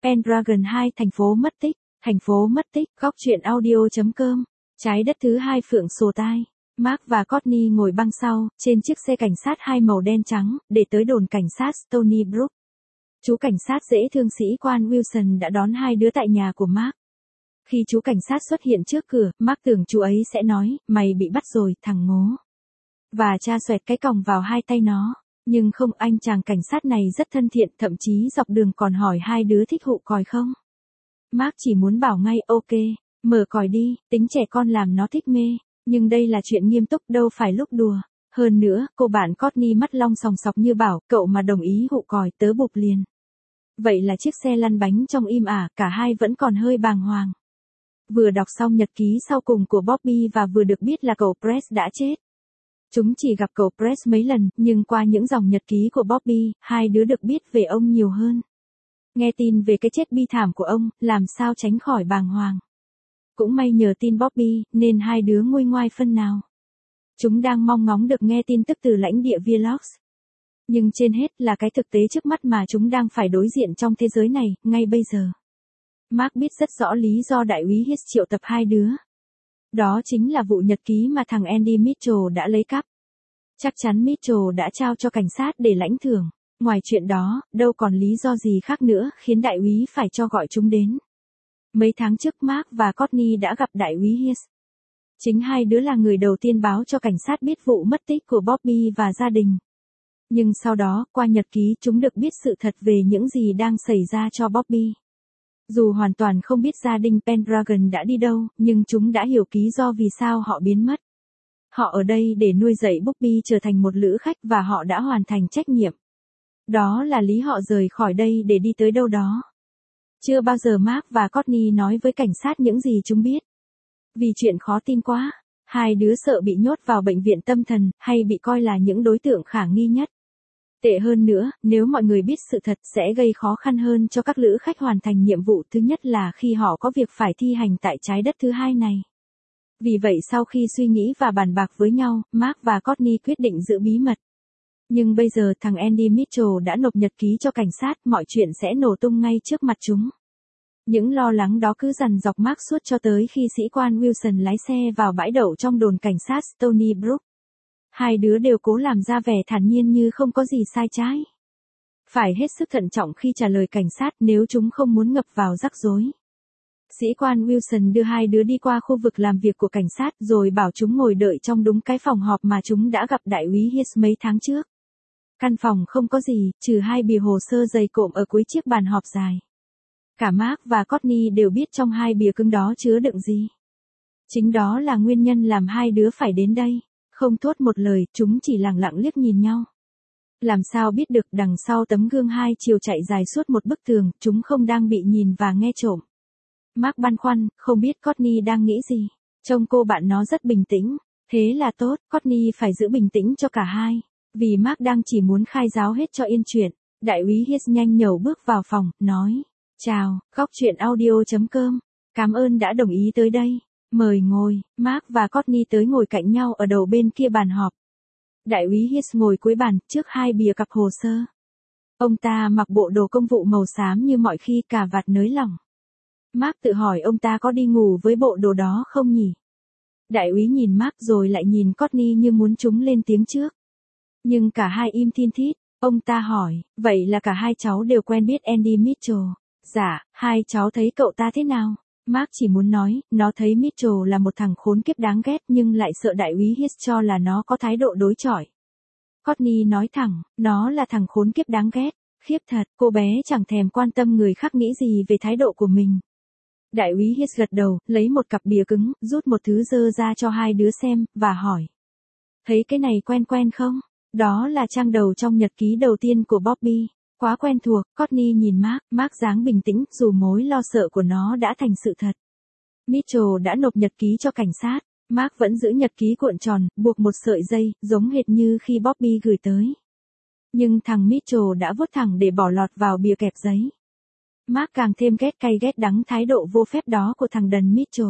Pendragon 2 thành phố mất tích, góc truyện audio.com, trái đất thứ hai phượng sồ tai. Mark và Courtney ngồi băng sau, trên chiếc xe cảnh sát hai màu đen trắng, để tới đồn cảnh sát Stony Brook. Chú cảnh sát dễ thương sĩ quan Wilson đã đón hai đứa tại nhà của Mark. Khi chú cảnh sát xuất hiện trước cửa, Mark tưởng chú ấy sẽ nói, mày bị bắt rồi, thằng ngố. Và cha xoẹt cái còng vào hai tay nó. Nhưng không, anh chàng cảnh sát này rất thân thiện, thậm chí dọc đường còn hỏi hai đứa thích hụ còi không. Mark chỉ muốn bảo ngay, ok, mở còi đi, tính trẻ con làm nó thích mê. Nhưng đây là chuyện nghiêm túc, đâu phải lúc đùa. Hơn nữa, cô bạn Courtney mắt long sòng sọc như bảo, cậu mà đồng ý hụ còi, tớ bụp liền. Vậy là chiếc xe lăn bánh trong im ả, cả hai vẫn còn hơi bàng hoàng. Vừa đọc xong nhật ký sau cùng của Bobby và vừa được biết là cậu Brett đã chết. Chúng chỉ gặp cậu Brett mấy lần, nhưng qua những dòng nhật ký của Bobby, hai đứa được biết về ông nhiều hơn. Nghe tin về cái chết bi thảm của ông, làm sao tránh khỏi bàng hoàng. Cũng may nhờ tin Bobby, nên hai đứa nguôi ngoai phân nào. Chúng đang mong ngóng được nghe tin tức từ lãnh địa Vlogs. Nhưng trên hết là cái thực tế trước mắt mà chúng đang phải đối diện trong thế giới này, ngay bây giờ. Mark biết rất rõ lý do đại úy Hiss triệu tập hai đứa. Đó chính là vụ nhật ký mà thằng Andy Mitchell đã lấy cắp. Chắc chắn Mitchell đã trao cho cảnh sát để lãnh thưởng. Ngoài chuyện đó, đâu còn lý do gì khác nữa khiến đại úy phải cho gọi chúng đến. Mấy tháng trước Mark và Courtney đã gặp đại úy Hiss. Chính hai đứa là người đầu tiên báo cho cảnh sát biết vụ mất tích của Bobby và gia đình. Nhưng sau đó, qua nhật ký chúng được biết sự thật về những gì đang xảy ra cho Bobby. Dù hoàn toàn không biết gia đình Pendragon đã đi đâu, nhưng chúng đã hiểu lý do vì sao họ biến mất. Họ ở đây để nuôi dạy Bobby trở thành một lữ khách và họ đã hoàn thành trách nhiệm. Đó là lý họ rời khỏi đây để đi tới đâu đó. Chưa bao giờ Mark và Courtney nói với cảnh sát những gì chúng biết. Vì chuyện khó tin quá, hai đứa sợ bị nhốt vào bệnh viện tâm thần, hay bị coi là những đối tượng khả nghi nhất. Tệ hơn nữa, nếu mọi người biết sự thật sẽ gây khó khăn hơn cho các lữ khách hoàn thành nhiệm vụ thứ nhất là khi họ có việc phải thi hành tại trái đất thứ hai này. Vì vậy sau khi suy nghĩ và bàn bạc với nhau, Mark và Courtney quyết định giữ bí mật. Nhưng bây giờ thằng Andy Mitchell đã nộp nhật ký cho cảnh sát, mọi chuyện sẽ nổ tung ngay trước mặt chúng. Những lo lắng đó cứ dằn dọc Mark suốt cho tới khi sĩ quan Wilson lái xe vào bãi đậu trong đồn cảnh sát Stony Brook. Hai đứa đều cố làm ra vẻ thản nhiên như không có gì sai trái. Phải hết sức thận trọng khi trả lời cảnh sát nếu chúng không muốn ngập vào rắc rối. Sĩ quan Wilson đưa hai đứa đi qua khu vực làm việc của cảnh sát rồi bảo chúng ngồi đợi trong đúng cái phòng họp mà chúng đã gặp đại úy Hiss mấy tháng trước. Căn phòng không có gì, trừ hai bìa hồ sơ dày cộm ở cuối chiếc bàn họp dài. Cả Mark và Courtney đều biết trong hai bìa cứng đó chứa đựng gì. Chính đó là nguyên nhân làm hai đứa phải đến đây. Không thốt một lời, chúng chỉ lặng lặng liếc nhìn nhau. Làm sao biết được đằng sau tấm gương hai chiều chạy dài suốt một bức tường, chúng không đang bị nhìn và nghe trộm. Mark băn khoăn, không biết Courtney đang nghĩ gì. Trông cô bạn nó rất bình tĩnh. Thế là tốt, Courtney phải giữ bình tĩnh cho cả hai. Vì Mark đang chỉ muốn khai giáo hết cho yên chuyện. Đại úy Hiss nhanh nhẩu bước vào phòng, nói. Chào, góc truyện audio.com. Cảm ơn đã đồng ý tới đây. Mời ngồi, Mark và Courtney tới ngồi cạnh nhau ở đầu bên kia bàn họp. Đại úy Hiss ngồi cuối bàn, trước hai bìa cặp hồ sơ. Ông ta mặc bộ đồ công vụ màu xám như mọi khi, cà vạt nới lỏng. Mark tự hỏi ông ta có đi ngủ với bộ đồ đó không nhỉ? Đại úy nhìn Mark rồi lại nhìn Courtney như muốn chúng lên tiếng trước. Nhưng cả hai im thin thít, ông ta hỏi, vậy là cả hai cháu đều quen biết Andy Mitchell? Dạ, hai cháu thấy cậu ta thế nào? Mark chỉ muốn nói, nó thấy Mitchell là một thằng khốn kiếp đáng ghét nhưng lại sợ đại úy Hiss cho là nó có thái độ đối chọi. Courtney nói thẳng, nó là thằng khốn kiếp đáng ghét, khiếp thật, cô bé chẳng thèm quan tâm người khác nghĩ gì về thái độ của mình. Đại úy Hiss gật đầu, lấy một cặp bìa cứng, rút một thứ dơ ra cho hai đứa xem, và hỏi. Thấy cái này quen quen không? Đó là trang đầu trong nhật ký đầu tiên của Bobby. Quá quen thuộc, Courtney nhìn Mark dáng bình tĩnh, dù mối lo sợ của nó đã thành sự thật. Mitchell đã nộp nhật ký cho cảnh sát, Mark vẫn giữ nhật ký cuộn tròn, buộc một sợi dây, giống hệt như khi Bobby gửi tới. Nhưng thằng Mitchell đã vuốt thẳng để bỏ lọt vào bìa kẹp giấy. Mark càng thêm ghét cay ghét đắng thái độ vô phép đó của thằng đần Mitchell.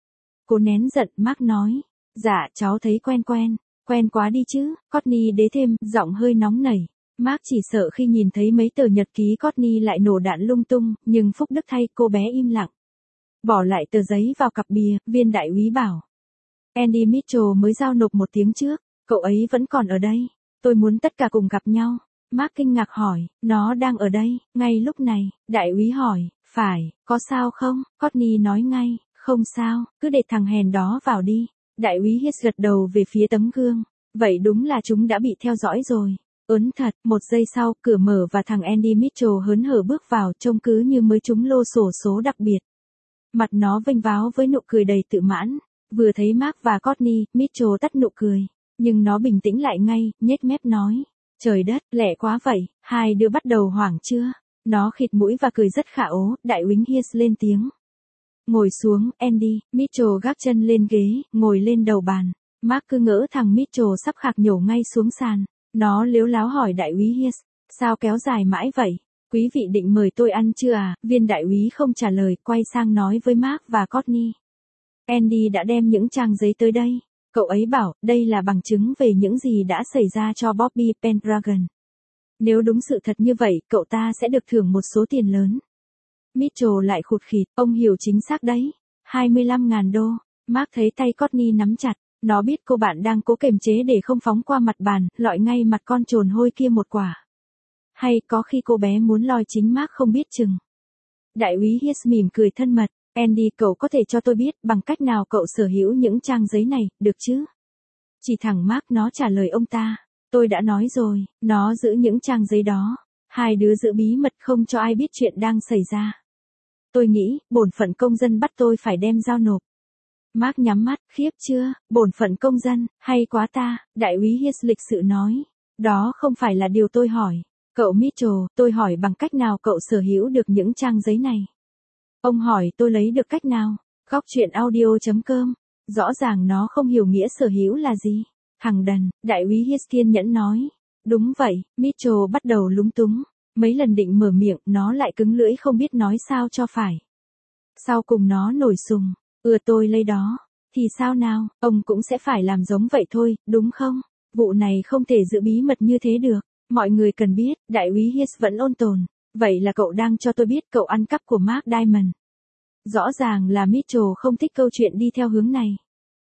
Cố nén giận, Mark nói, dạ cháu thấy quen quá đi chứ, Courtney đế thêm, giọng hơi nóng nảy. Mark chỉ sợ khi nhìn thấy mấy tờ nhật ký Courtney lại nổ đạn lung tung, nhưng phúc đức thay cô bé im lặng. Bỏ lại tờ giấy vào cặp bìa, viên đại úy bảo. Andy Mitchell mới giao nộp một tiếng trước, cậu ấy vẫn còn ở đây. Tôi muốn tất cả cùng gặp nhau. Mark kinh ngạc hỏi, nó đang ở đây, ngay lúc này, đại úy hỏi, phải, có sao không? Courtney nói ngay, không sao, cứ để thằng hèn đó vào đi. Đại úy Hess gật đầu về phía tấm gương. Vậy đúng là chúng đã bị theo dõi rồi. Ớn thật, một giây sau, cửa mở và thằng Andy Mitchell hớn hở bước vào, trông cứ như mới trúng lô xổ số đặc biệt. Mặt nó vênh váo với nụ cười đầy tự mãn. Vừa thấy Mark và Courtney, Mitchell tắt nụ cười. Nhưng nó bình tĩnh lại ngay, nhếch mép nói. Trời đất, lẹ quá vậy, hai đứa bắt đầu hoảng chưa? Nó khịt mũi và cười rất khả ố, đại úy Hess lên tiếng. Ngồi xuống, Andy. Mitchell gác chân lên ghế, ngồi lên đầu bàn. Mark cứ ngỡ thằng Mitchell sắp khạc nhổ ngay xuống sàn. Nó liếu láo hỏi đại úy Hess, sao kéo dài mãi vậy? Quý vị định mời tôi ăn chưa à? Viên đại úy không trả lời, quay sang nói với Mark và Courtney. Andy đã đem những trang giấy tới đây. Cậu ấy bảo, đây là bằng chứng về những gì đã xảy ra cho Bobby Pendragon. Nếu đúng sự thật như vậy, cậu ta sẽ được thưởng một số tiền lớn. Mitchell lại khụt khịt, ông hiểu chính xác đấy. 25.000 đô. Mark thấy tay Courtney nắm chặt. Nó biết cô bạn đang cố kiềm chế để không phóng qua mặt bàn, lọi ngay mặt con trồn hôi kia một quả. Hay có khi cô bé muốn lòi chính Mark không biết chừng. Đại úy Hess mỉm cười thân mật. Andy, cậu có thể cho tôi biết bằng cách nào cậu sở hữu những trang giấy này, được chứ? Chỉ thẳng Mark nó trả lời ông ta. Tôi đã nói rồi, nó giữ những trang giấy đó. Hai đứa giữ bí mật không cho ai biết chuyện đang xảy ra. Tôi nghĩ, bổn phận công dân bắt tôi phải đem giao nộp. Mark nhắm mắt, khiếp chưa, bổn phận công dân, hay quá ta, đại úy Hess lịch sự nói. Đó không phải là điều tôi hỏi. Cậu Mitchell, tôi hỏi bằng cách nào cậu sở hữu được những trang giấy này. Ông hỏi tôi lấy được cách nào. Góc truyện audio.com. Rõ ràng nó không hiểu nghĩa sở hữu là gì. Thằng đần, đại úy Hess kiên nhẫn nói. Đúng vậy, Mitchell bắt đầu lúng túng. Mấy lần định mở miệng, nó lại cứng lưỡi không biết nói sao cho phải. Sau cùng nó nổi sùng. Tôi lấy đó. Thì sao nào, ông cũng sẽ phải làm giống vậy thôi, đúng không? Vụ này không thể giữ bí mật như thế được. Mọi người cần biết, đại úy Hess vẫn ôn tồn. Vậy là cậu đang cho tôi biết cậu ăn cắp của Mark Diamond. Rõ ràng là Mitchell không thích câu chuyện đi theo hướng này.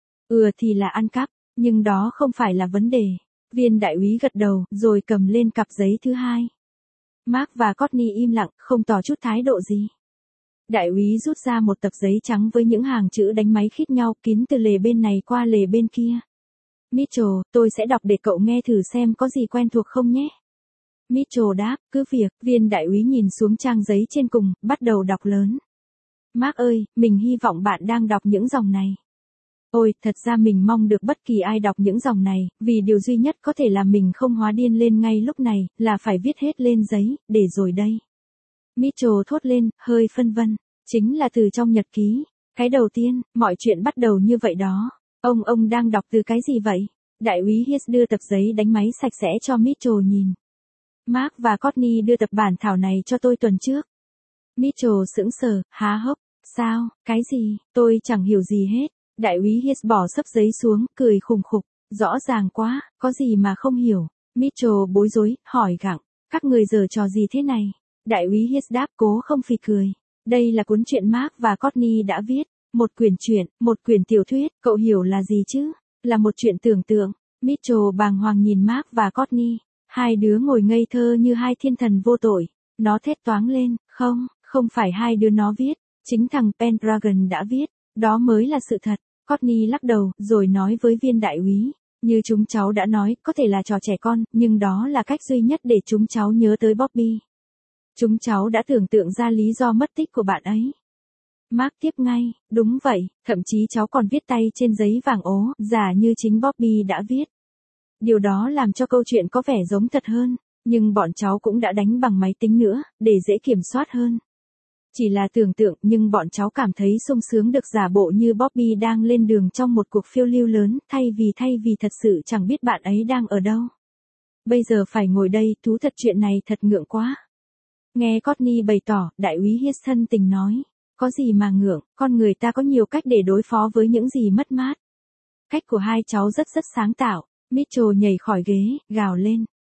Thì là ăn cắp, nhưng đó không phải là vấn đề. Viên đại úy gật đầu, rồi cầm lên cặp giấy thứ hai. Mark và Courtney im lặng, không tỏ chút thái độ gì. Đại úy rút ra một tập giấy trắng với những hàng chữ đánh máy khít nhau, kín từ lề bên này qua lề bên kia. Mitchell, tôi sẽ đọc để cậu nghe thử xem có gì quen thuộc không nhé. Mitchell đáp, cứ việc. Viên đại úy nhìn xuống trang giấy trên cùng, bắt đầu đọc lớn. Mark ơi, mình hy vọng bạn đang đọc những dòng này. Ôi, thật ra mình mong được bất kỳ ai đọc những dòng này, vì điều duy nhất có thể làm mình không hóa điên lên ngay lúc này, là phải viết hết lên giấy, để rồi đây. Mitchell thốt lên, hơi phân vân. Chính là từ trong nhật ký. Cái đầu tiên, mọi chuyện bắt đầu như vậy đó. Ông đang đọc từ cái gì vậy? Đại úy Hess đưa tập giấy đánh máy sạch sẽ cho Mitchell nhìn. Mark và Courtney đưa tập bản thảo này cho tôi tuần trước. Mitchell sững sờ, há hốc. Sao, cái gì, tôi chẳng hiểu gì hết. Đại úy Hess bỏ xấp giấy xuống, cười khùng khục. Rõ ràng quá, có gì mà không hiểu. Mitchell bối rối, hỏi gặng. Các người giở trò gì thế này? Đại úy Hess đáp cố không phì cười. Đây là cuốn truyện Mark và Courtney đã viết. Một quyển truyện, một quyển tiểu thuyết, cậu hiểu là gì chứ? Là một chuyện tưởng tượng. Mitchell bàng hoàng nhìn Mark và Courtney. Hai đứa ngồi ngây thơ như hai thiên thần vô tội. Nó thét toáng lên, không phải hai đứa nó viết. Chính thằng Pendragon đã viết. Đó mới là sự thật. Courtney lắc đầu, rồi nói với viên đại úy. Như chúng cháu đã nói, có thể là trò trẻ con, nhưng đó là cách duy nhất để chúng cháu nhớ tới Bobby. Chúng cháu đã tưởng tượng ra lý do mất tích của bạn ấy. Mark tiếp ngay, đúng vậy, thậm chí cháu còn viết tay trên giấy vàng ố, giả như chính Bobby đã viết. Điều đó làm cho câu chuyện có vẻ giống thật hơn, nhưng bọn cháu cũng đã đánh bằng máy tính nữa, để dễ kiểm soát hơn. Chỉ là tưởng tượng, nhưng bọn cháu cảm thấy sung sướng được giả bộ như Bobby đang lên đường trong một cuộc phiêu lưu lớn, thay vì thật sự chẳng biết bạn ấy đang ở đâu. Bây giờ phải ngồi đây, thú thật chuyện này thật ngượng quá. Nghe Courtney bày tỏ, đại úy Hess thân tình nói. Có gì mà ngượng, con người ta có nhiều cách để đối phó với những gì mất mát. Cách của hai cháu rất sáng tạo. Mitchell nhảy khỏi ghế, gào lên.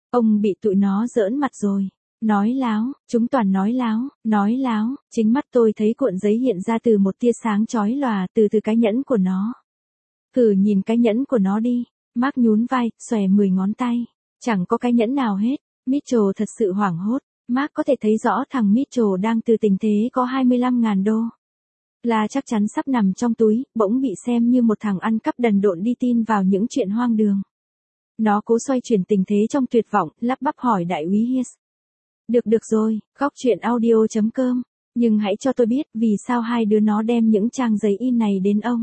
Ông bị tụi nó giỡn mặt rồi. Nói láo, chúng toàn nói láo, chính mắt tôi thấy cuộn giấy hiện ra từ một tia sáng chói lòa từ cái nhẫn của nó. Thử nhìn cái nhẫn của nó đi. Mark nhún vai, xòe 10 ngón tay. Chẳng có cái nhẫn nào hết. Mitchell thật sự hoảng hốt. Mark có thể thấy rõ thằng Mitchell đang từ tình thế có 25.000 đô. Là chắc chắn sắp nằm trong túi, bỗng bị xem như một thằng ăn cắp đần độn đi tin vào những chuyện hoang đường. Nó cố xoay chuyển tình thế trong tuyệt vọng, lắp bắp hỏi đại úy Hiss. Được rồi, góc chuyện audio.com. Nhưng hãy cho tôi biết vì sao hai đứa nó đem những trang giấy in này đến ông.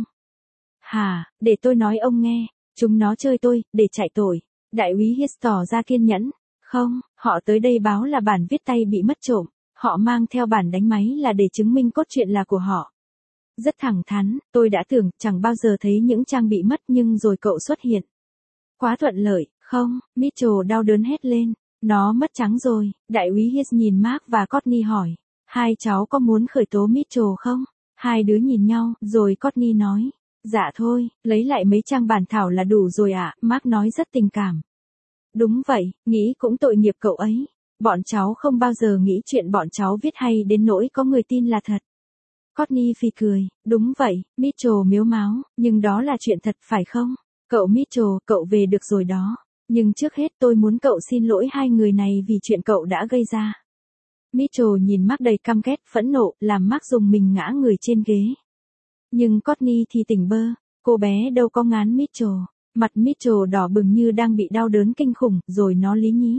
Hả, để tôi nói ông nghe. Chúng nó chơi tôi, để chạy tội. Đại úy Hiss tỏ ra kiên nhẫn. Không, họ tới đây báo là bản viết tay bị mất trộm. Họ mang theo bản đánh máy là để chứng minh cốt truyện là của họ. Rất thẳng thắn, tôi đã tưởng chẳng bao giờ thấy những trang bị mất nhưng rồi cậu xuất hiện. Quá thuận lợi, không, Mitchell đau đớn hét lên. Nó mất trắng rồi, đại úy Hiss nhìn Mark và Courtney hỏi. Hai cháu có muốn khởi tố Mitchell không? Hai đứa nhìn nhau, rồi Courtney nói. Dạ thôi, lấy lại mấy trang bản thảo là đủ rồi ạ, Mark nói rất tình cảm. Đúng vậy, nghĩ cũng tội nghiệp cậu ấy. Bọn cháu không bao giờ nghĩ chuyện bọn cháu viết hay đến nỗi có người tin là thật. Courtney phì cười, đúng vậy, Mitchell mếu máo, nhưng đó là chuyện thật phải không? Cậu Mitchell, cậu về được rồi đó. Nhưng trước hết tôi muốn cậu xin lỗi hai người này vì chuyện cậu đã gây ra. Mitchell nhìn Mark đầy căm ghét phẫn nộ, làm Mark dùng mình ngã người trên ghế. Nhưng Courtney thì tỉnh bơ, cô bé đâu có ngán Mitchell. Mặt Mitchell đỏ bừng như đang bị đau đớn kinh khủng, rồi nó lý nhí.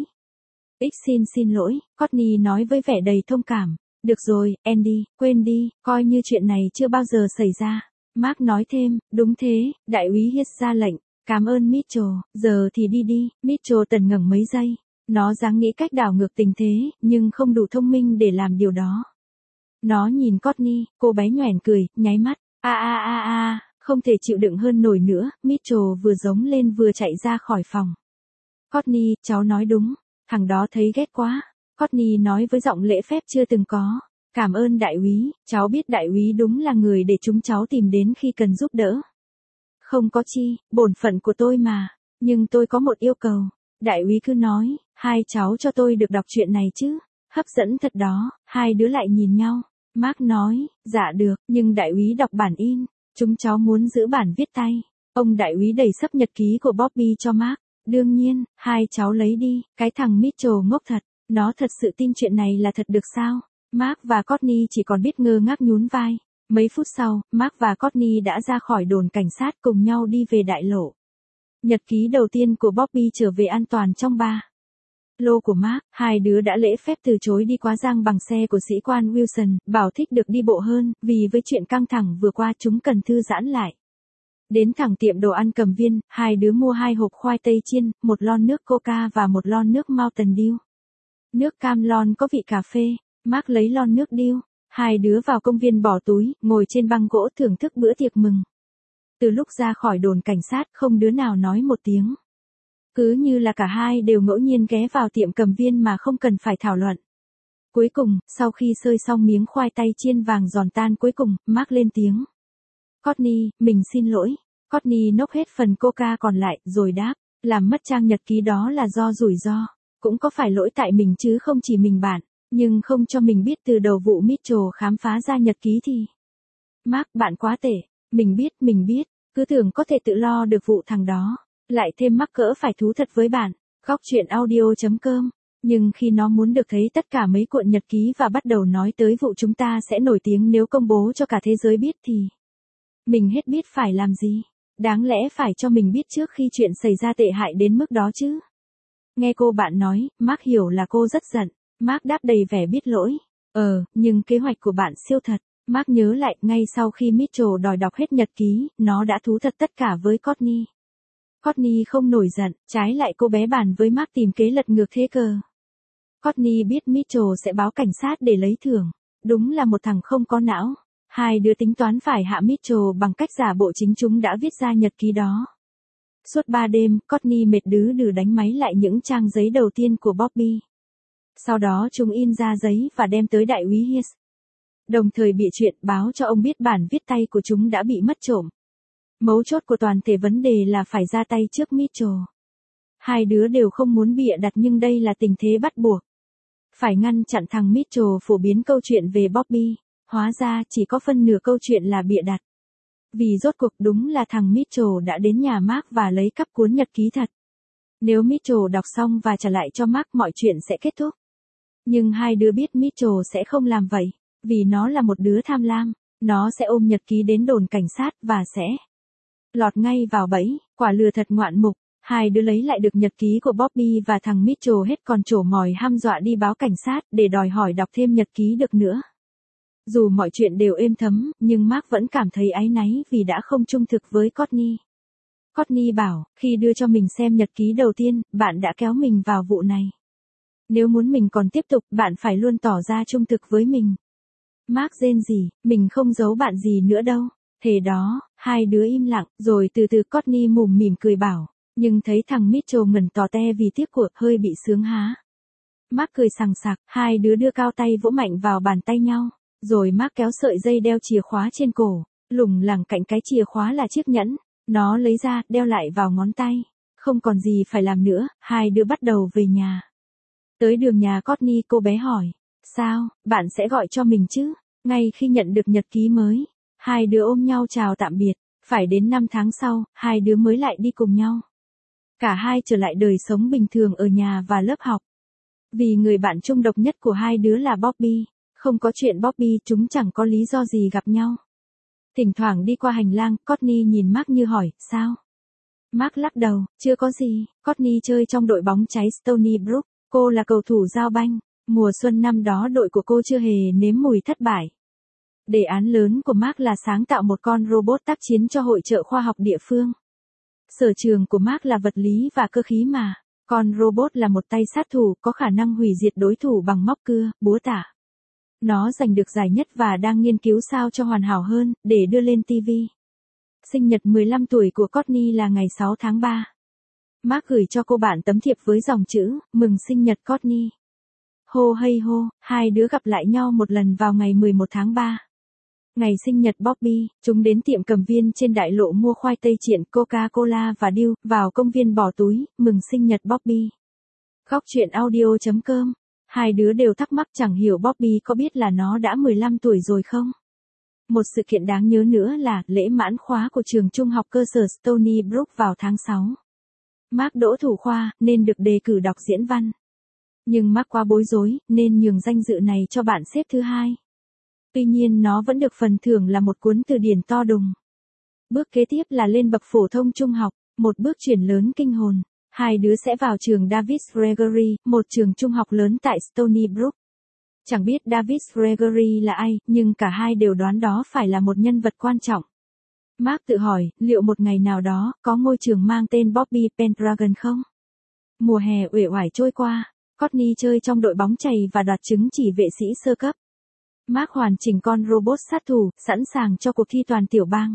Xin lỗi, Courtney nói với vẻ đầy thông cảm. Được rồi, Andy, quên đi, coi như chuyện này chưa bao giờ xảy ra. Mark nói thêm, đúng thế, đại úy Hiss ra lệnh. Cảm ơn Mitchell, giờ thì đi. Mitchell tần ngẩng mấy giây. Nó dáng nghĩ cách đảo ngược tình thế, nhưng không đủ thông minh để làm điều đó. Nó nhìn Courtney, cô bé nhoẻn cười, nháy mắt. Không thể chịu đựng hơn nổi nữa, Mitchell vừa giống lên vừa chạy ra khỏi phòng. Courtney, cháu nói đúng, thằng đó thấy ghét quá. Courtney nói với giọng lễ phép chưa từng có. Cảm ơn đại úy, cháu biết đại úy đúng là người để chúng cháu tìm đến khi cần giúp đỡ. Không có chi, bổn phận của tôi mà. Nhưng tôi có một yêu cầu. Đại úy cứ nói, hai cháu cho tôi được đọc chuyện này chứ. Hấp dẫn thật đó, hai đứa lại nhìn nhau. Mark nói, dạ được, nhưng đại úy đọc bản in. Chúng cháu muốn giữ bản viết tay. Ông đại úy đẩy sấp nhật ký của Bobby cho Mark. Đương nhiên, hai cháu lấy đi, cái thằng Mitchell ngốc thật. Nó thật sự tin chuyện này là thật được sao? Mark và Courtney chỉ còn biết ngơ ngác nhún vai. Mấy phút sau, Mark và Courtney đã ra khỏi đồn cảnh sát cùng nhau đi về đại lộ. Nhật ký đầu tiên của Bobby trở về an toàn trong ba lô của Mark, hai đứa đã lễ phép từ chối đi quá giang bằng xe của sĩ quan Wilson, bảo thích được đi bộ hơn, vì với chuyện căng thẳng vừa qua chúng cần thư giãn lại. Đến thẳng tiệm đồ ăn Cầm Viên, hai đứa mua 2 hộp khoai tây chiên, 1 lon nước Coca và 1 lon nước Mountain Dew. Nước cam lon có vị cà phê, Mark lấy lon nước Dew. Hai đứa vào công viên bỏ túi, ngồi trên băng gỗ thưởng thức bữa tiệc mừng. Từ lúc ra khỏi đồn cảnh sát không đứa nào nói một tiếng. Cứ như là cả hai đều ngẫu nhiên ghé vào tiệm Cầm Viên mà không cần phải thảo luận. Cuối cùng, sau khi xơi xong miếng khoai tây chiên vàng giòn tan cuối cùng, Mark lên tiếng. Courtney, mình xin lỗi. Courtney nốc hết phần coca còn lại, rồi đáp. Làm mất trang nhật ký đó là do rủi ro. Cũng có phải lỗi tại mình chứ không chỉ mình bạn. Nhưng không cho mình biết từ đầu vụ Mitchell khám phá ra nhật ký thì. Mark, bạn quá tệ. Mình biết. Cứ tưởng có thể tự lo được vụ thằng đó. Lại thêm mắc cỡ phải thú thật với bạn. Góc chuyện audio.com. Nhưng khi nó muốn được thấy tất cả mấy cuộn nhật ký và bắt đầu nói tới vụ chúng ta sẽ nổi tiếng nếu công bố cho cả thế giới biết thì. Mình hết biết phải làm gì. Đáng lẽ phải cho mình biết trước khi chuyện xảy ra tệ hại đến mức đó chứ. Nghe cô bạn nói, Mark hiểu là cô rất giận. Mark đáp đầy vẻ biết lỗi. Nhưng kế hoạch của bạn siêu thật. Mark nhớ lại, ngay sau khi Mitchell đòi đọc hết nhật ký, nó đã thú thật tất cả với Courtney. Courtney không nổi giận, trái lại cô bé bàn với Mark tìm kế lật ngược thế cờ. Courtney biết Mitchell sẽ báo cảnh sát để lấy thưởng. Đúng là một thằng không có não. Hai đứa tính toán phải hạ Mitchell bằng cách giả bộ chính chúng đã viết ra nhật ký đó. Suốt 3 đêm, Courtney mệt đứ đánh máy lại những trang giấy đầu tiên của Bobby. Sau đó chúng in ra giấy và đem tới đại úy Hiss. Đồng thời bịa chuyện báo cho ông biết bản viết tay của chúng đã bị mất trộm. Mấu chốt của toàn thể vấn đề là phải ra tay trước Mitchell. Hai đứa đều không muốn bịa đặt nhưng đây là tình thế bắt buộc. Phải ngăn chặn thằng Mitchell phổ biến câu chuyện về Bobby. Hóa ra chỉ có phân nửa câu chuyện là bịa đặt. Vì rốt cuộc đúng là thằng Mitchell đã đến nhà Mark và lấy cắp cuốn nhật ký thật. Nếu Mitchell đọc xong và trả lại cho Mark mọi chuyện sẽ kết thúc. Nhưng hai đứa biết Mitchell sẽ không làm vậy. Vì nó là một đứa tham lam. Nó sẽ ôm nhật ký đến đồn cảnh sát và sẽ lọt ngay vào bẫy. Quả lừa thật ngoạn mục. Hai đứa lấy lại được nhật ký của Bobby và thằng Mitchell hết còn trổ mòi hăm dọa đi báo cảnh sát để đòi hỏi đọc thêm nhật ký được nữa. Dù mọi chuyện đều êm thấm, nhưng Mark vẫn cảm thấy áy náy vì đã không trung thực với Courtney. Courtney bảo, khi đưa cho mình xem nhật ký đầu tiên, bạn đã kéo mình vào vụ này. Nếu muốn mình còn tiếp tục, bạn phải luôn tỏ ra trung thực với mình. Mark rên rỉ, mình không giấu bạn gì nữa đâu. Thế đó, hai đứa im lặng, rồi từ từ Courtney mủm mỉm cười bảo. Nhưng thấy thằng Mitchell ngẩn tò te vì tiếc của, hơi bị sướng há. Mark cười sằng sặc, hai đứa đưa cao tay vỗ mạnh vào bàn tay nhau. Rồi Mark kéo sợi dây đeo chìa khóa trên cổ, lủng lẳng cạnh cái chìa khóa là chiếc nhẫn. Nó lấy ra, đeo lại vào ngón tay. Không còn gì phải làm nữa, hai đứa bắt đầu về nhà. Tới đường nhà Courtney cô bé hỏi, sao, bạn sẽ gọi cho mình chứ? Ngay khi nhận được nhật ký mới, hai đứa ôm nhau chào tạm biệt. Phải đến 5 tháng sau, hai đứa mới lại đi cùng nhau. Cả hai trở lại đời sống bình thường ở nhà và lớp học. Vì người bạn chung độc nhất của hai đứa là Bobby. Không có chuyện Bobby chúng chẳng có lý do gì gặp nhau. Thỉnh thoảng đi qua hành lang, Courtney nhìn Mark như hỏi, sao? Mark lắc đầu, chưa có gì. Courtney chơi trong đội bóng cháy Stony Brook. Cô là cầu thủ giao banh. Mùa xuân năm đó đội của cô chưa hề nếm mùi thất bại. Đề án lớn của Mark là sáng tạo một con robot tác chiến cho hội chợ khoa học địa phương. Sở trường của Mark là vật lý và cơ khí mà. Con robot là một tay sát thủ có khả năng hủy diệt đối thủ bằng móc cưa, búa tạ. Nó giành được giải nhất và đang nghiên cứu sao cho hoàn hảo hơn, để đưa lên TV. Sinh nhật 15 tuổi của Courtney là ngày 6 tháng 3. Mark gửi cho cô bạn tấm thiệp với dòng chữ, mừng sinh nhật Courtney. Hô hay hô, hai đứa gặp lại nhau một lần vào ngày 11 tháng 3. Ngày sinh nhật Bobby, chúng đến tiệm cầm viên trên đại lộ mua khoai tây chiên, Coca-Cola và điêu, vào công viên bỏ túi, mừng sinh nhật Bobby. Góc truyện audio.com. Hai đứa đều thắc mắc chẳng hiểu Bobby có biết là nó đã 15 tuổi rồi không? Một sự kiện đáng nhớ nữa là lễ mãn khóa của trường trung học cơ sở Stony Brook vào tháng 6. Mark đỗ thủ khoa, nên được đề cử đọc diễn văn. Nhưng Mark quá bối rối, nên nhường danh dự này cho bạn xếp thứ hai. Tuy nhiên nó vẫn được phần thưởng là một cuốn từ điển to đùng. Bước kế tiếp là lên bậc phổ thông trung học, một bước chuyển lớn kinh hồn. Hai đứa sẽ vào trường Davis Gregory, một trường trung học lớn tại Stony Brook. Chẳng biết Davis Gregory là ai, nhưng cả hai đều đoán đó phải là một nhân vật quan trọng. Mark tự hỏi, liệu một ngày nào đó, có ngôi trường mang tên Bobby Pendragon không? Mùa hè uể oải trôi qua, Courtney chơi trong đội bóng chày và đoạt chứng chỉ vệ sĩ sơ cấp. Mark hoàn chỉnh con robot sát thủ, sẵn sàng cho cuộc thi toàn tiểu bang.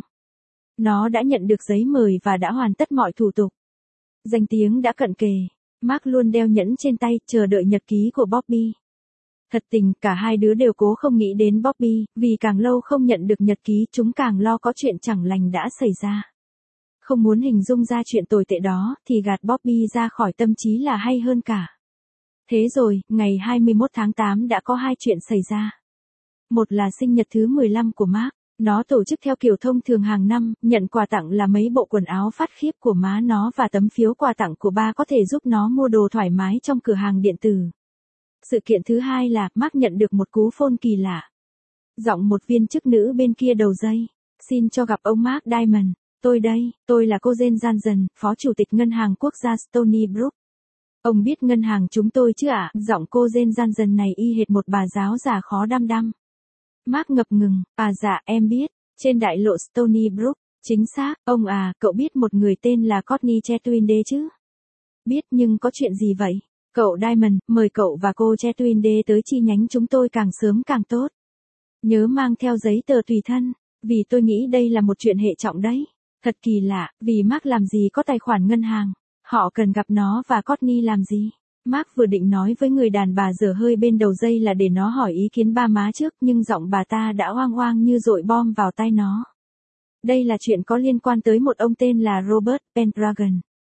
Nó đã nhận được giấy mời và đã hoàn tất mọi thủ tục. Danh tiếng đã cận kề. Mark luôn đeo nhẫn trên tay, chờ đợi nhật ký của Bobby. Thật tình, cả hai đứa đều cố không nghĩ đến Bobby, vì càng lâu không nhận được nhật ký chúng càng lo có chuyện chẳng lành đã xảy ra. Không muốn hình dung ra chuyện tồi tệ đó, thì gạt Bobby ra khỏi tâm trí là hay hơn cả. Thế rồi, ngày 21 tháng 8 đã có hai chuyện xảy ra. Một là sinh nhật thứ 15 của Mark. Nó tổ chức theo kiểu thông thường hàng năm, nhận quà tặng là mấy bộ quần áo phát khiếp của má nó và tấm phiếu quà tặng của ba có thể giúp nó mua đồ thoải mái trong cửa hàng điện tử. Sự kiện thứ hai là Mark nhận được một cú phone kỳ lạ. Giọng một viên chức nữ bên kia đầu dây. Xin cho gặp ông Mark Diamond. Tôi đây, tôi là cô Jane Johnson, Phó Chủ tịch Ngân hàng Quốc gia Stony Brook. Ông biết ngân hàng chúng tôi chứ ạ? Giọng cô Jane Johnson này y hệt một bà giáo già khó đăm đăm. Mark ngập ngừng, dạ em biết, trên đại lộ Stony Brook, chính xác, ông cậu biết một người tên là Courtney Chetwynd chứ? Biết nhưng có chuyện gì vậy? Cậu Diamond, mời cậu và cô Chetwynd tới chi nhánh chúng tôi càng sớm càng tốt. Nhớ mang theo giấy tờ tùy thân, vì tôi nghĩ đây là một chuyện hệ trọng đấy. Thật kỳ lạ, vì Mark làm gì có tài khoản ngân hàng, họ cần gặp nó và Courtney làm gì? Mark vừa định nói với người đàn bà dở hơi bên đầu dây là để nó hỏi ý kiến ba má trước, nhưng giọng bà ta đã oang oang như dội bom vào tai nó. Đây là chuyện có liên quan tới một ông tên là Robert Pendragon.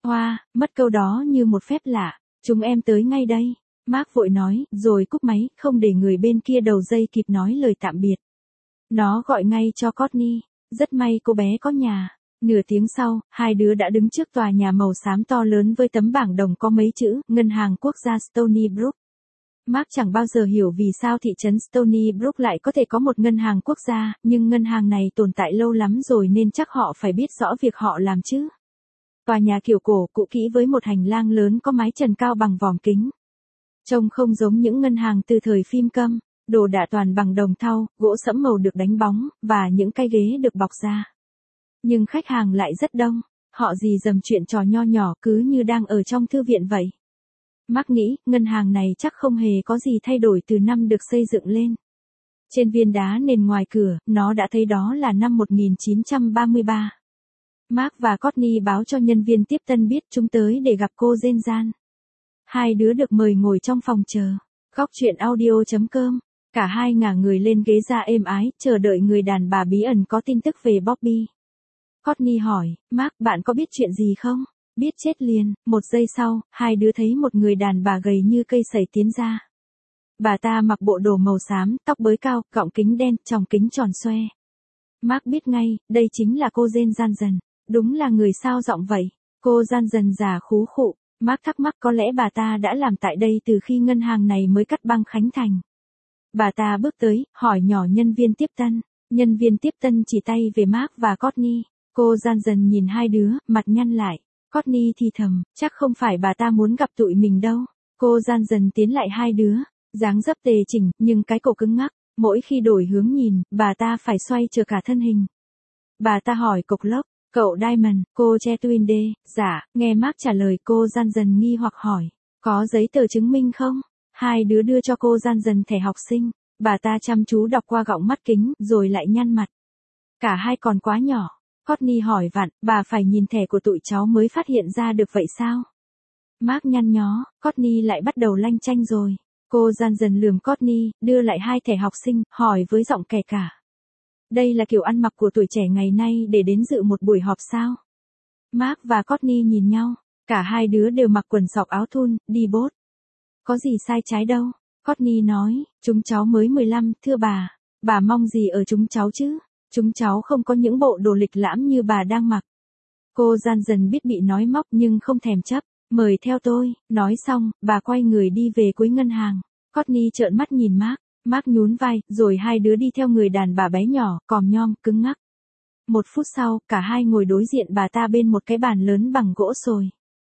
Hoa, mất câu đó như một phép lạ. Chúng em tới ngay đây. Mark vội nói, rồi cúp máy, không để người bên kia đầu dây kịp nói lời tạm biệt. Nó gọi ngay cho Courtney. Rất may cô bé có nhà. Nửa tiếng sau, hai đứa đã đứng trước tòa nhà màu xám to lớn với tấm bảng đồng có mấy chữ, Ngân hàng Quốc gia Stony Brook. Mark chẳng bao giờ hiểu vì sao thị trấn Stony Brook lại có thể có một ngân hàng quốc gia, nhưng ngân hàng này tồn tại lâu lắm rồi nên chắc họ phải biết rõ việc họ làm chứ. Tòa nhà kiểu cổ cũ kỹ với một hành lang lớn có mái trần cao bằng vòm kính. Trông không giống những ngân hàng từ thời phim câm, đồ đạ toàn bằng đồng thau, gỗ sẫm màu được đánh bóng, và những cái ghế được bọc da. Nhưng khách hàng lại rất đông, họ rì rầm chuyện trò nho nhỏ cứ như đang ở trong thư viện vậy. Mark nghĩ, ngân hàng này chắc không hề có gì thay đổi từ năm được xây dựng lên. Trên viên đá nền ngoài cửa, nó đã thấy đó là năm 1933. Mark và Courtney báo cho nhân viên tiếp tân biết chúng tới để gặp cô Jen. Hai đứa được mời ngồi trong phòng chờ. Góc chuyện audio.com. Cả hai ngả người lên ghế ra êm ái, chờ đợi người đàn bà bí ẩn có tin tức về Bobby. Courtney hỏi, Mark, bạn có biết chuyện gì không? Biết chết liền. Một giây sau, hai đứa thấy một người đàn bà gầy như cây sẩy tiến ra. Bà ta mặc bộ đồ màu xám, tóc bới cao, gọng kính đen, tròng kính tròn xoe. Mark biết ngay, đây chính là cô Jen. Đúng là người sao giọng vậy. Cô Jen già khú khụ. Mark thắc mắc có lẽ bà ta đã làm tại đây từ khi ngân hàng này mới cắt băng khánh thành. Bà ta bước tới, hỏi nhỏ nhân viên tiếp tân. Nhân viên tiếp tân chỉ tay về Mark và Courtney. Cô Jen nhìn hai đứa, mặt nhăn lại. Courtney thì thầm, chắc không phải bà ta muốn gặp tụi mình đâu. Cô Jen tiến lại hai đứa, dáng dấp tề chỉnh, nhưng cái cổ cứng ngắc. Mỗi khi đổi hướng nhìn, bà ta phải xoay trở cả thân hình. Bà ta hỏi cộc lốc, cậu Diamond, cô Chetwinde, dạ, nghe Mark trả lời cô Jen nghi hoặc hỏi, có giấy tờ chứng minh không? Hai đứa đưa cho cô Jen thẻ học sinh, bà ta chăm chú đọc qua gọng mắt kính, rồi lại nhăn mặt. Cả hai còn quá nhỏ. Courtney hỏi vặn, bà phải nhìn thẻ của tụi cháu mới phát hiện ra được vậy sao? Mark nhăn nhó, Courtney lại bắt đầu lanh chanh rồi. Cô Jen lườm Courtney, đưa lại hai thẻ học sinh, hỏi với giọng kẻ cả. Đây là kiểu ăn mặc của tuổi trẻ ngày nay để đến dự một buổi họp sao? Mark và Courtney nhìn nhau, cả hai đứa đều mặc quần sọc áo thun, đi bốt. Có gì sai trái đâu, Courtney nói, chúng cháu mới 15, thưa bà mong gì ở chúng cháu chứ? Chúng cháu không có những bộ đồ lịch lãm như bà đang mặc. Cô Jen biết bị nói móc nhưng không thèm chấp, mời theo tôi, nói xong, bà quay người đi về cuối ngân hàng. Courtney trợn mắt nhìn Mark nhún vai, rồi hai đứa đi theo người đàn bà bé nhỏ, còm nhom, cứng ngắc. Một phút sau, cả hai ngồi đối diện bà ta bên một cái bàn lớn bằng gỗ sồi.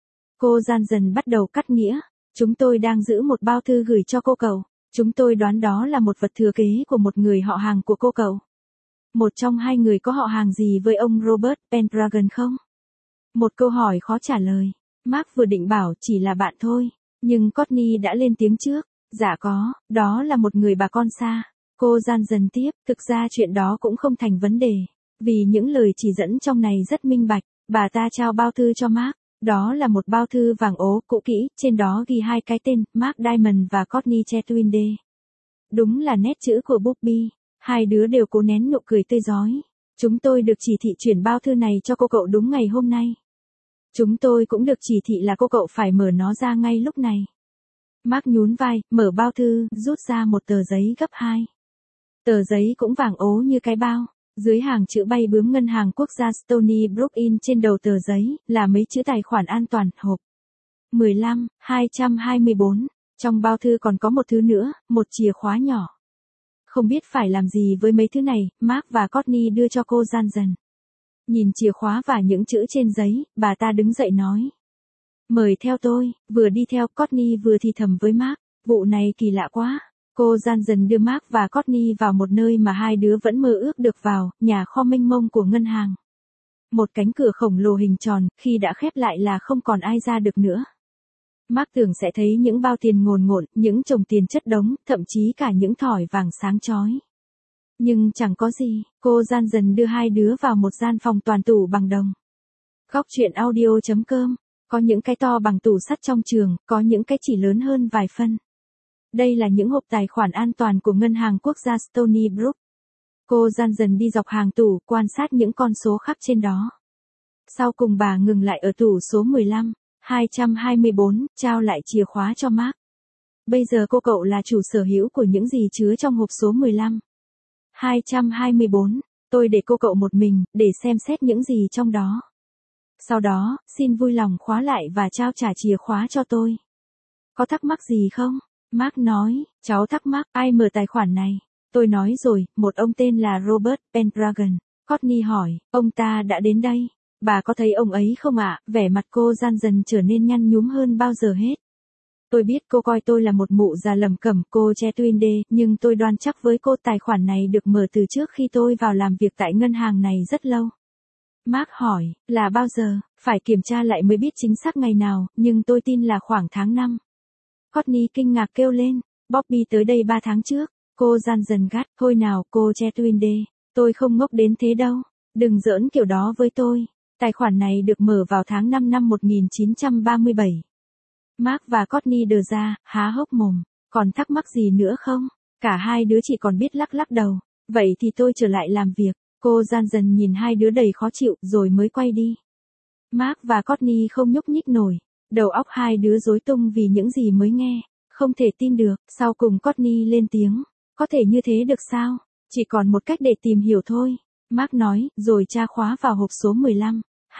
Cô Jen bắt đầu cắt nghĩa, chúng tôi đang giữ một bao thư gửi cho cô cậu. Chúng tôi đoán đó là một vật thừa kế của một người họ hàng của cô cậu. Một trong hai người có họ hàng gì với ông Robert Pendragon không? Một câu hỏi khó trả lời. Mark vừa định bảo chỉ là bạn thôi, nhưng Courtney đã lên tiếng trước. Dạ có, đó là một người bà con xa. Cô Jen tiếp, thực ra chuyện đó cũng không thành vấn đề. Vì những lời chỉ dẫn trong này rất minh bạch, bà ta trao bao thư cho Mark. Đó là một bao thư vàng ố, cũ kỹ, trên đó ghi hai cái tên, Mark Diamond và Courtney Chetwinde. Đúng là nét chữ của Bobby. Hai đứa đều cố nén nụ cười tươi rói. Chúng tôi được chỉ thị chuyển bao thư này cho cô cậu đúng ngày hôm nay. Chúng tôi cũng được chỉ thị là cô cậu phải mở nó ra ngay lúc này. Mark nhún vai, mở bao thư, rút ra một tờ giấy gấp 2. Tờ giấy cũng vàng ố như cái bao. Dưới hàng chữ bay bướm ngân hàng quốc gia Stony Brook in trên đầu tờ giấy, là mấy chữ tài khoản an toàn, hộp 15-224. Trong bao thư còn có một thứ nữa, một chìa khóa nhỏ. Không biết phải làm gì với mấy thứ này, Mark và Courtney đưa cho cô Jen. Nhìn chìa khóa và những chữ trên giấy, bà ta đứng dậy nói. Mời theo tôi, vừa đi theo Courtney vừa thì thầm với Mark, vụ này kỳ lạ quá. Cô Jen đưa Mark và Courtney vào một nơi mà hai đứa vẫn mơ ước được vào, nhà kho mênh mông của ngân hàng. Một cánh cửa khổng lồ hình tròn, khi đã khép lại là không còn ai ra được nữa. Mark tưởng sẽ thấy những bao tiền ngồn ngộn, những chồng tiền chất đống, thậm chí cả những thỏi vàng sáng chói. Nhưng chẳng có gì, cô Jen đưa hai đứa vào một gian phòng toàn tủ bằng đồng. Góc chuyện audio.com. Có những cái to bằng tủ sắt trong trường, có những cái chỉ lớn hơn vài phân. Đây là những hộp tài khoản an toàn của ngân hàng quốc gia Stony Brook. Cô Jen đi dọc hàng tủ, quan sát những con số khắc trên đó. Sau cùng bà ngừng lại ở tủ số 15, 224, trao lại chìa khóa cho Mark. Bây giờ cô cậu là chủ sở hữu của những gì chứa trong hộp số 15. 224, tôi để cô cậu một mình, để xem xét những gì trong đó. Sau đó, xin vui lòng khóa lại và trao trả chìa khóa cho tôi. Có thắc mắc gì không? Mark nói, cháu thắc mắc, ai mở tài khoản này? Tôi nói rồi, một ông tên là Robert Pendragon. Courtney hỏi, ông ta đã đến đây. Bà có thấy ông ấy không ạ? Vẻ mặt cô gian dần trở nên nhăn nhúm hơn bao giờ hết. Tôi biết cô coi tôi là một mụ già lầm cẩm, cô Chetwinde, nhưng tôi đoan chắc với cô tài khoản này được mở từ trước khi tôi vào làm việc tại ngân hàng này rất lâu. Mark hỏi, là bao giờ? Phải kiểm tra lại mới biết chính xác ngày nào, nhưng tôi tin là khoảng tháng 5. Courtney kinh ngạc kêu lên, Bobby tới đây 3 tháng trước. Cô gian dần gắt, thôi nào cô Chetwinde, tôi không ngốc đến thế đâu. Đừng giỡn kiểu đó với tôi. Tài khoản này được mở vào tháng 5 năm 1937. Mark và Courtney đờ ra, há hốc mồm. Còn thắc mắc gì nữa không? Cả hai đứa chỉ còn biết lắc lắc đầu. Vậy thì tôi trở lại làm việc. Cô gian dần nhìn hai đứa đầy khó chịu rồi mới quay đi. Mark và Courtney không nhúc nhích nổi. Đầu óc hai đứa rối tung vì những gì mới nghe. Không thể tin được. Sau cùng Courtney lên tiếng. Có thể như thế được sao? Chỉ còn một cách để tìm hiểu thôi. Mark nói, rồi tra khóa vào hộp số 15,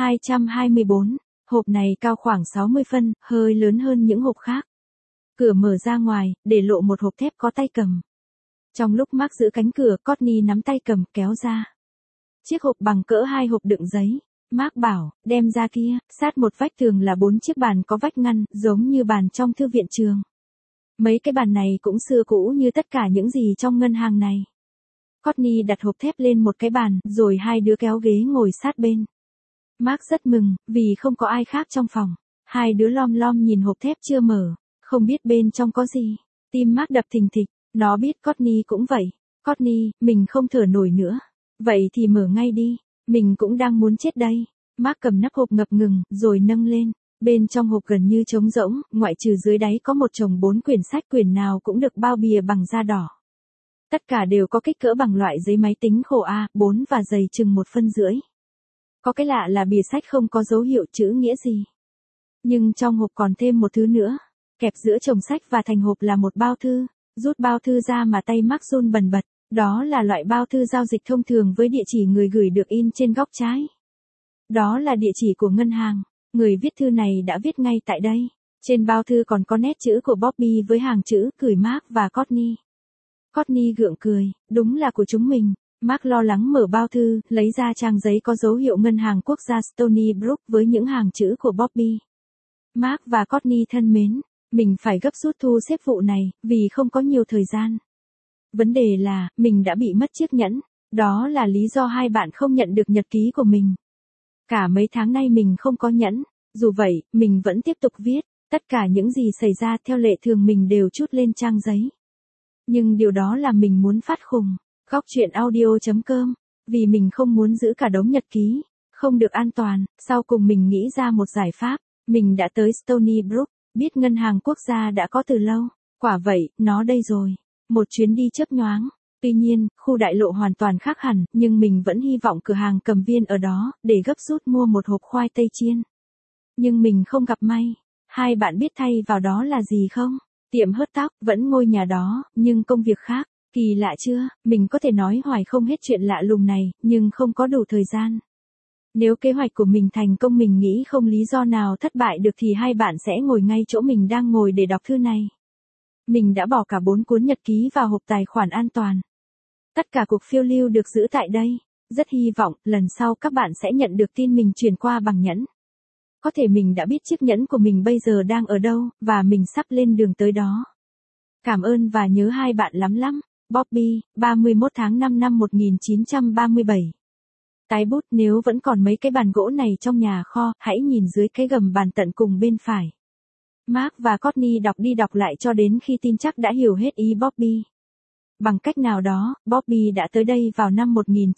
224. Hộp này cao khoảng 60 phân, hơi lớn hơn những hộp khác. Cửa mở ra ngoài, để lộ một hộp thép có tay cầm. Trong lúc Mark giữ cánh cửa, Courtney nắm tay cầm kéo ra. Chiếc hộp bằng cỡ 2 hộp đựng giấy. Mark bảo, đem ra kia, sát một vách tường là 4 chiếc bàn có vách ngăn, giống như bàn trong thư viện trường. Mấy cái bàn này cũng xưa cũ như tất cả những gì trong ngân hàng này. Courtney đặt hộp thép lên một cái bàn, rồi hai đứa kéo ghế ngồi sát bên. Mark rất mừng, vì không có ai khác trong phòng. Hai đứa lom lom nhìn hộp thép chưa mở, không biết bên trong có gì. Tim Mark đập thình thịch, nó biết Courtney cũng vậy. Courtney, mình không thở nổi nữa. Vậy thì mở ngay đi, mình cũng đang muốn chết đây. Mark cầm nắp hộp ngập ngừng, rồi nâng lên. Bên trong hộp gần như trống rỗng, ngoại trừ dưới đáy có một chồng 4 quyển sách, quyển nào cũng được bao bìa bằng da đỏ. Tất cả đều có kích cỡ bằng loại giấy máy tính khổ A4 và dày chừng 1,5 phân. Có cái lạ là bìa sách không có dấu hiệu chữ nghĩa gì. Nhưng trong hộp còn thêm một thứ nữa. Kẹp giữa chồng sách và thành hộp là một bao thư. Rút bao thư ra mà tay Mark run bần bật. Đó là loại bao thư giao dịch thông thường với địa chỉ người gửi được in trên góc trái. Đó là địa chỉ của ngân hàng. Người viết thư này đã viết ngay tại đây. Trên bao thư còn có nét chữ của Bobby với hàng chữ gửi Mark và Courtney. Courtney gượng cười, đúng là của chúng mình. Mark lo lắng mở bao thư, lấy ra trang giấy có dấu hiệu ngân hàng quốc gia Stony Brook với những hàng chữ của Bobby. Mark và Courtney thân mến, mình phải gấp rút thu xếp vụ này, vì không có nhiều thời gian. Vấn đề là, mình đã bị mất chiếc nhẫn. Đó là lý do hai bạn không nhận được nhật ký của mình. Cả mấy tháng nay mình không có nhẫn. Dù vậy, mình vẫn tiếp tục viết. Tất cả những gì xảy ra theo lệ thường mình đều trút lên trang giấy. Nhưng điều đó là mình muốn phát khùng. Góc truyện audio.com. Vì mình không muốn giữ cả đống nhật ký. Không được an toàn. Sau cùng mình nghĩ ra một giải pháp. Mình đã tới Stony Brook. Biết ngân hàng quốc gia đã có từ lâu. Quả vậy, nó đây rồi. Một chuyến đi chớp nhoáng. Tuy nhiên, khu đại lộ hoàn toàn khác hẳn, nhưng mình vẫn hy vọng cửa hàng cầm viên ở đó, để gấp rút mua một hộp khoai tây chiên. Nhưng mình không gặp may. Hai bạn biết thay vào đó là gì không? Tiệm hớt tóc, vẫn ngôi nhà đó, nhưng công việc khác. Kỳ lạ chưa, mình có thể nói hoài không hết chuyện lạ lùng này, nhưng không có đủ thời gian. Nếu kế hoạch của mình thành công, mình nghĩ không lý do nào thất bại được, thì hai bạn sẽ ngồi ngay chỗ mình đang ngồi để đọc thư này. Mình đã bỏ cả 4 cuốn nhật ký vào hộp tài khoản an toàn. Tất cả cuộc phiêu lưu được giữ tại đây. Rất hy vọng, lần sau các bạn sẽ nhận được tin mình chuyển qua bằng nhẫn. Có thể mình đã biết chiếc nhẫn của mình bây giờ đang ở đâu, và mình sắp lên đường tới đó. Cảm ơn và nhớ hai bạn lắm lắm. Bobby, 31 tháng 5 năm 1937. Tái bút, nếu vẫn còn mấy cái bàn gỗ này trong nhà kho, hãy nhìn dưới cái gầm bàn tận cùng bên phải. Mark và Courtney đọc đi đọc lại cho đến khi tin chắc đã hiểu hết ý Bobby. Bằng cách nào đó, Bobby đã tới đây vào năm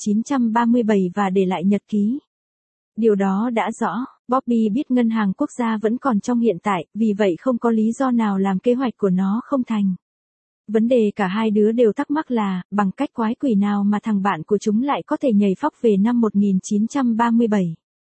1937 và để lại nhật ký. Điều đó đã rõ, Bobby biết ngân hàng quốc gia vẫn còn trong hiện tại, vì vậy không có lý do nào làm kế hoạch của nó không thành. Vấn đề cả hai đứa đều thắc mắc là, bằng cách quái quỷ nào mà thằng bạn của chúng lại có thể nhảy phóc về năm 1937.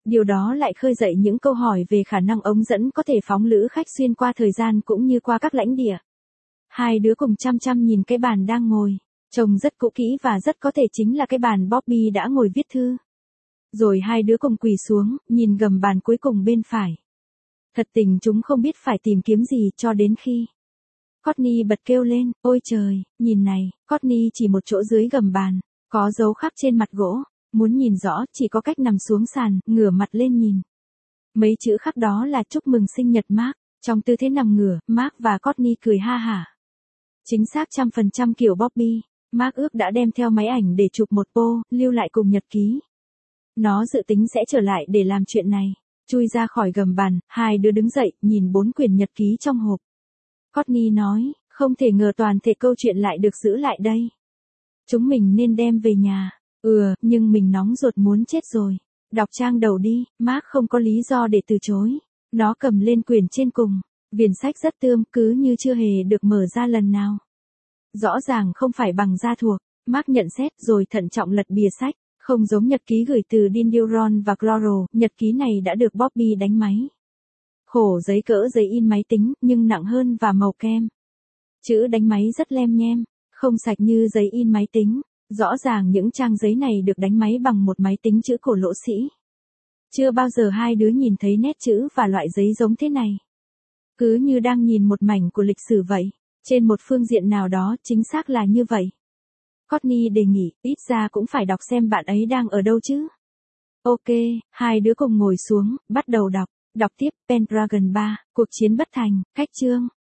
Điều đó lại khơi dậy những câu hỏi về khả năng ống dẫn có thể phóng lữ khách xuyên qua thời gian cũng như qua các lãnh địa. Hai đứa cùng chăm chăm nhìn cái bàn đang ngồi, trông rất cũ kỹ và rất có thể chính là cái bàn Bobby đã ngồi viết thư. Rồi hai đứa cùng quỳ xuống, nhìn gầm bàn cuối cùng bên phải. Thật tình chúng không biết phải tìm kiếm gì cho đến khi Courtney bật kêu lên, ôi trời, nhìn này. Courtney chỉ một chỗ dưới gầm bàn, có dấu khắc trên mặt gỗ. Muốn nhìn rõ chỉ có cách nằm xuống sàn, ngửa mặt lên nhìn. Mấy chữ khắc đó là chúc mừng sinh nhật Mark. Trong tư thế nằm ngửa, Mark và Courtney cười ha hả. Chính xác 100% kiểu Bobby. Mark ước đã đem theo máy ảnh để chụp một pô, lưu lại cùng nhật ký. Nó dự tính sẽ trở lại để làm chuyện này. Chui ra khỏi gầm bàn, hai đứa đứng dậy, nhìn 4 quyển nhật ký trong hộp. Courtney nói, không thể ngờ toàn thể câu chuyện lại được giữ lại đây. Chúng mình nên đem về nhà. Nhưng mình nóng ruột muốn chết rồi. Đọc trang đầu đi, Mark không có lý do để từ chối. Nó cầm lên quyển trên cùng. Viền sách rất tươm, cứ như chưa hề được mở ra lần nào. Rõ ràng không phải bằng da thuộc. Mark nhận xét rồi thận trọng lật bìa sách. Không giống nhật ký gửi từ Dean Duron và Cloro, nhật ký này đã được Bobby đánh máy. Khổ giấy cỡ giấy in máy tính, nhưng nặng hơn và màu kem. Chữ đánh máy rất lem nhem, không sạch như giấy in máy tính. Rõ ràng những trang giấy này được đánh máy bằng một máy tính chữ cổ lỗ sĩ. Chưa bao giờ hai đứa nhìn thấy nét chữ và loại giấy giống thế này. Cứ như đang nhìn một mảnh của lịch sử vậy. Trên một phương diện nào đó chính xác là như vậy. Courtney đề nghị, ít ra cũng phải đọc xem bạn ấy đang ở đâu chứ. Ok, hai đứa cùng ngồi xuống, bắt đầu đọc. Đọc tiếp, Pendragon 3, cuộc chiến bất thành, cách chương.